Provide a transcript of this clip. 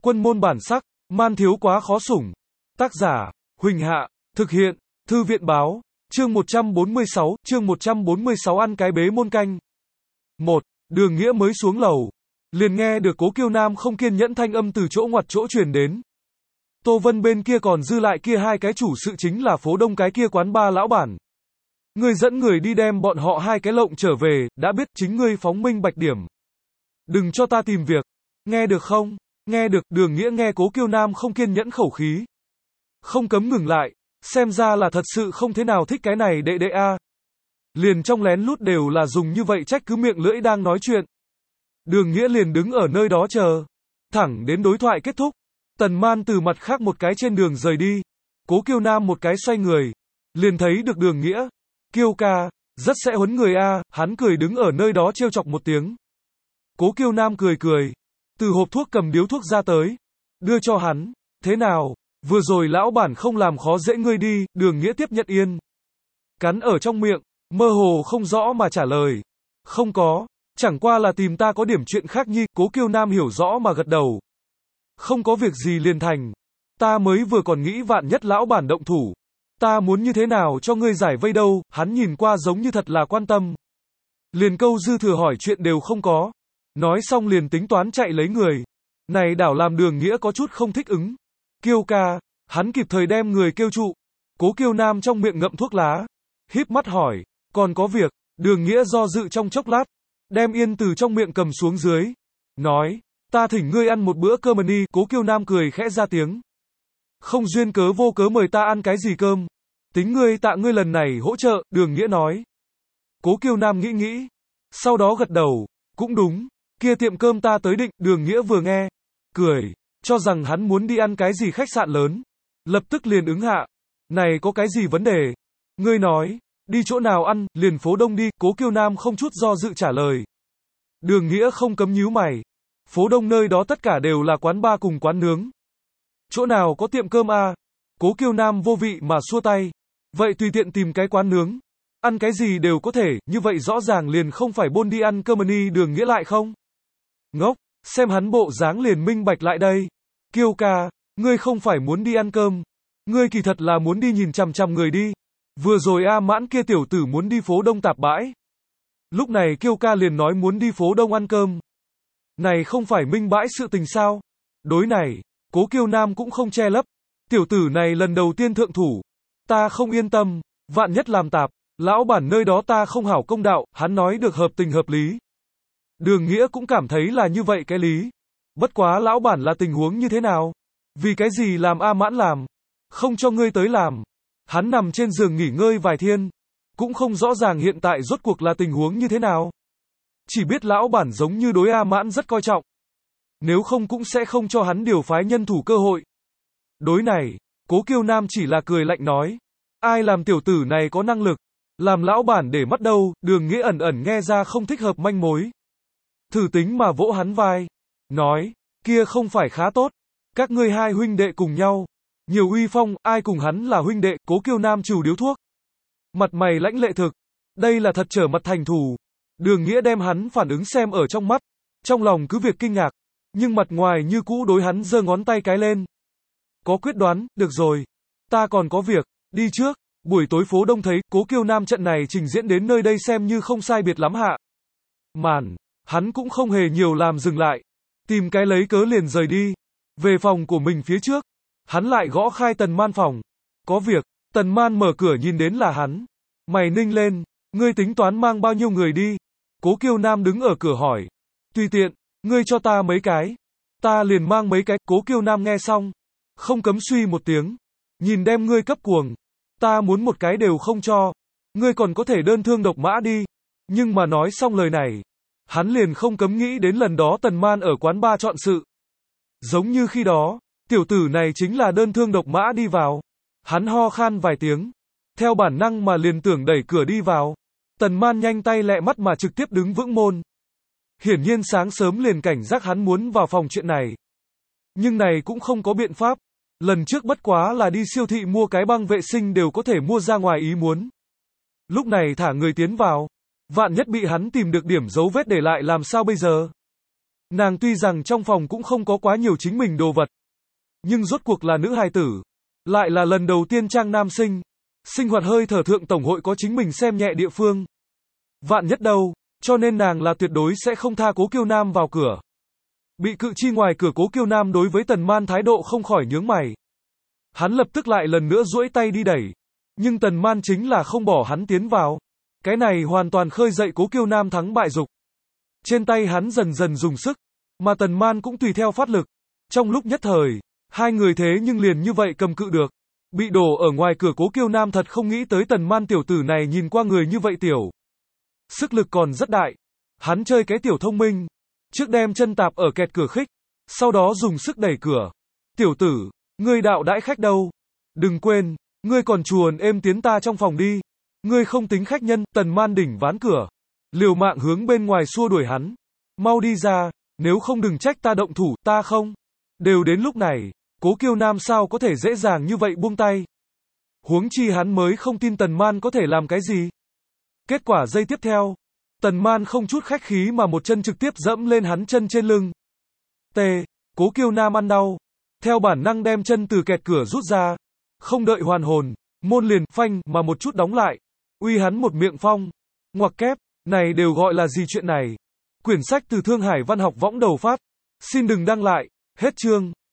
Quân môn bản sắc, man thiếu quá khó sủng. Tác giả, Huỳnh Hạ, thực hiện, Thư viện báo, chương 146 ăn cái bế môn canh. 1. Đường Nghĩa mới xuống lầu, liền nghe được Cố Kiêu Nam không kiên nhẫn thanh âm từ chỗ ngoặt chỗ truyền đến. Tô Vân bên kia còn dư lại kia hai cái chủ sự chính là phố đông cái kia quán ba lão bản. Ngươi dẫn người đi đem bọn họ hai cái lộng trở về, đã biết chính ngươi phóng minh bạch điểm. Đừng cho ta tìm việc, nghe được không? Nghe được. Đường Nghĩa nghe Cố Kiêu Nam không kiên nhẫn khẩu khí, không cấm ngừng lại, xem ra là thật sự không thế nào thích cái này đệ đệ a. Liền trong lén lút đều là dùng như vậy trách cứ miệng lưỡi đang nói chuyện. Đường Nghĩa liền đứng ở nơi đó chờ, thẳng đến đối thoại kết thúc. Tần Man từ mặt khác một cái trên đường rời đi, Cố Kiêu Nam một cái xoay người, liền thấy được Đường Nghĩa. Kiêu ca, rất sẽ huấn người a. Hắn cười đứng ở nơi đó trêu chọc một tiếng. Cố Kiêu Nam cười cười, từ hộp thuốc cầm điếu thuốc ra tới, đưa cho hắn. Thế nào, vừa rồi lão bản không làm khó dễ ngươi đi. Đường Nghĩa tiếp nhận yên, cắn ở trong miệng, mơ hồ không rõ mà trả lời. Không có, chẳng qua là tìm ta có điểm chuyện khác nhi. Cố Kiêu Nam hiểu rõ mà gật đầu. Không có việc gì liền thành. Ta mới vừa còn nghĩ vạn nhất lão bản động thủ, ta muốn như thế nào cho ngươi giải vây đâu. Hắn nhìn qua giống như thật là quan tâm, liền câu dư thừa hỏi chuyện đều không có. Nói xong liền tính toán chạy lấy người. Này đảo làm Đường Nghĩa có chút không thích ứng. Kiêu ca, hắn kịp thời đem người kêu trụ. Cố Kiêu Nam trong miệng ngậm thuốc lá, híp mắt hỏi, còn có việc. Đường Nghĩa do dự trong chốc lát, đem yên từ trong miệng cầm xuống dưới, nói, ta thỉnh ngươi ăn một bữa cơm đi. Cố Kiêu Nam cười khẽ ra tiếng, không duyên cớ vô cớ mời ta ăn cái gì cơm, tính ngươi tạ ngươi lần này hỗ trợ. Đường Nghĩa nói. Cố Kiêu Nam nghĩ nghĩ, sau đó gật đầu, cũng đúng, kia tiệm cơm ta tới định. Đường Nghĩa vừa nghe, cười, cho rằng hắn muốn đi ăn cái gì khách sạn lớn, lập tức liền ứng hạ. Này có cái gì vấn đề? Ngươi nói, đi chỗ nào ăn, liền phố đông đi. Cố Kiêu Nam không chút do dự trả lời. Đường Nghĩa không cấm nhíu mày. Phố đông nơi đó tất cả đều là quán bar cùng quán nướng, chỗ nào có tiệm cơm a? Cố Kiêu Nam vô vị mà xua tay. Vậy tùy tiện tìm cái quán nướng, ăn cái gì đều có thể, như vậy rõ ràng liền không phải bôn đi ăn cơm đi. Đường Nghĩa lại không ngốc, xem hắn bộ dáng liền minh bạch lại đây. Kiêu ca, ngươi không phải muốn đi ăn cơm, ngươi kỳ thật là muốn đi nhìn chằm chằm người đi. Vừa rồi A Mãn kia tiểu tử muốn đi phố đông tạp bãi, lúc này Kiêu ca liền nói muốn đi phố đông ăn cơm. Này không phải minh bãi sự tình sao? Đối này, Cố Kiêu Nam cũng không che lấp. Tiểu tử này lần đầu tiên thượng thủ, ta không yên tâm, vạn nhất làm tạp, lão bản nơi đó ta không hảo công đạo. Hắn nói được hợp tình hợp lý. Đường Nghĩa cũng cảm thấy là như vậy cái lý. Bất quá lão bản là tình huống như thế nào? Vì cái gì làm A Mãn làm, không cho ngươi tới làm? Hắn nằm trên giường nghỉ ngơi vài thiên, cũng không rõ ràng hiện tại rốt cuộc là tình huống như thế nào. Chỉ biết lão bản giống như đối A Mãn rất coi trọng, nếu không cũng sẽ không cho hắn điều phái nhân thủ cơ hội. Đối này, Cố Kiêu Nam chỉ là cười lạnh nói, ai làm tiểu tử này có năng lực, làm lão bản để mắt đâu. Đường Nghĩa ẩn ẩn nghe ra không thích hợp manh mối, thử tính mà vỗ hắn vai, nói, kia không phải khá tốt, các ngươi hai huynh đệ cùng nhau, nhiều uy phong, ai cùng hắn là huynh đệ. Cố Kiêu Nam trù điếu thuốc, mặt mày lãnh lệ thực, đây là thật trở mặt thành thù. Đường Nghĩa đem hắn phản ứng xem ở trong mắt, trong lòng cứ việc kinh ngạc, nhưng mặt ngoài như cũ đối hắn giơ ngón tay cái lên. Có quyết đoán, được rồi, ta còn có việc, đi trước. Buổi tối phố đông thấy, Cố Kiêu Nam trận này trình diễn đến nơi đây xem như không sai biệt lắm hạ màn, hắn cũng không hề nhiều làm dừng lại, tìm cái lấy cớ liền rời đi. Về phòng của mình phía trước, hắn lại gõ khai Tần Man phòng. Có việc. Tần Man mở cửa nhìn đến là hắn, mày ninh lên, ngươi tính toán mang bao nhiêu người đi? Cố Kiêu Nam đứng ở cửa hỏi. Tùy tiện, ngươi cho ta mấy cái, ta liền mang mấy cái. Cố Kiêu Nam nghe xong, không cấm suy một tiếng, nhìn đem ngươi cấp cuồng, ta muốn một cái đều không cho, ngươi còn có thể đơn thương độc mã đi. Nhưng mà nói xong lời này, hắn liền không cấm nghĩ đến lần đó Tần Man ở quán bar chọn sự. Giống như khi đó, tiểu tử này chính là đơn thương độc mã đi vào. Hắn ho khan vài tiếng, theo bản năng mà liền tưởng đẩy cửa đi vào. Tần Man nhanh tay lẹ mắt mà trực tiếp đứng vững môn. Hiển nhiên sáng sớm liền cảnh giác hắn muốn vào phòng chuyện này. Nhưng này cũng không có biện pháp. Lần trước bất quá là đi siêu thị mua cái băng vệ sinh đều có thể mua ra ngoài ý muốn. Lúc này thả người tiến vào, vạn nhất bị hắn tìm được điểm dấu vết để lại làm sao bây giờ? Nàng tuy rằng trong phòng cũng không có quá nhiều chính mình đồ vật, nhưng rốt cuộc là nữ hài tử. Lại là lần đầu tiên trang nam sinh. Sinh hoạt hơi thở thượng tổng hội có chính mình xem nhẹ địa phương. Vạn nhất đâu, cho nên nàng là tuyệt đối sẽ không tha Cố Kiêu Nam vào cửa. Bị cự chi ngoài cửa Cố Kiêu Nam đối với Tần Man thái độ không khỏi nhướng mày. Hắn lập tức lại lần nữa duỗi tay đi đẩy. Nhưng Tần Man chính là không bỏ hắn tiến vào. Cái này hoàn toàn khơi dậy Cố Kiêu Nam thắng bại dục. Trên tay hắn dần dần dùng sức, mà Tần Man cũng tùy theo phát lực. Trong lúc nhất thời, hai người thế nhưng liền như vậy cầm cự được. Bị đổ ở ngoài cửa Cố Kiêu Nam thật không nghĩ tới Tần Man tiểu tử này nhìn qua người như vậy tiểu. Sức lực còn rất đại. Hắn chơi cái tiểu thông minh. Trước đem chân tạp ở kẹt cửa khích. Sau đó dùng sức đẩy cửa. Tiểu tử, ngươi đạo đãi khách đâu? Đừng quên, ngươi còn chuồn êm tiến ta trong phòng đi. Ngươi không tính khách nhân. Tần Man đỉnh ván cửa. Liều mạng hướng bên ngoài xua đuổi hắn. Mau đi ra, nếu không đừng trách ta động thủ, ta không. Đều đến lúc này, Cố Kiêu Nam sao có thể dễ dàng như vậy buông tay. Huống chi hắn mới không tin Tần Man có thể làm cái gì. Kết quả giây tiếp theo, Tần Man không chút khách khí mà một chân trực tiếp dẫm lên hắn chân trên lưng. T. Cố Kiêu Nam ăn đau. Theo bản năng đem chân từ kẹt cửa rút ra. Không đợi hoàn hồn, môn liền phanh mà một chút đóng lại. Uy hắn một miệng phong. Ngoặc kép, này đều gọi là gì chuyện này. Quyển sách từ Thương Hải Văn học võng đầu phát. Xin đừng đăng lại. Hết chương.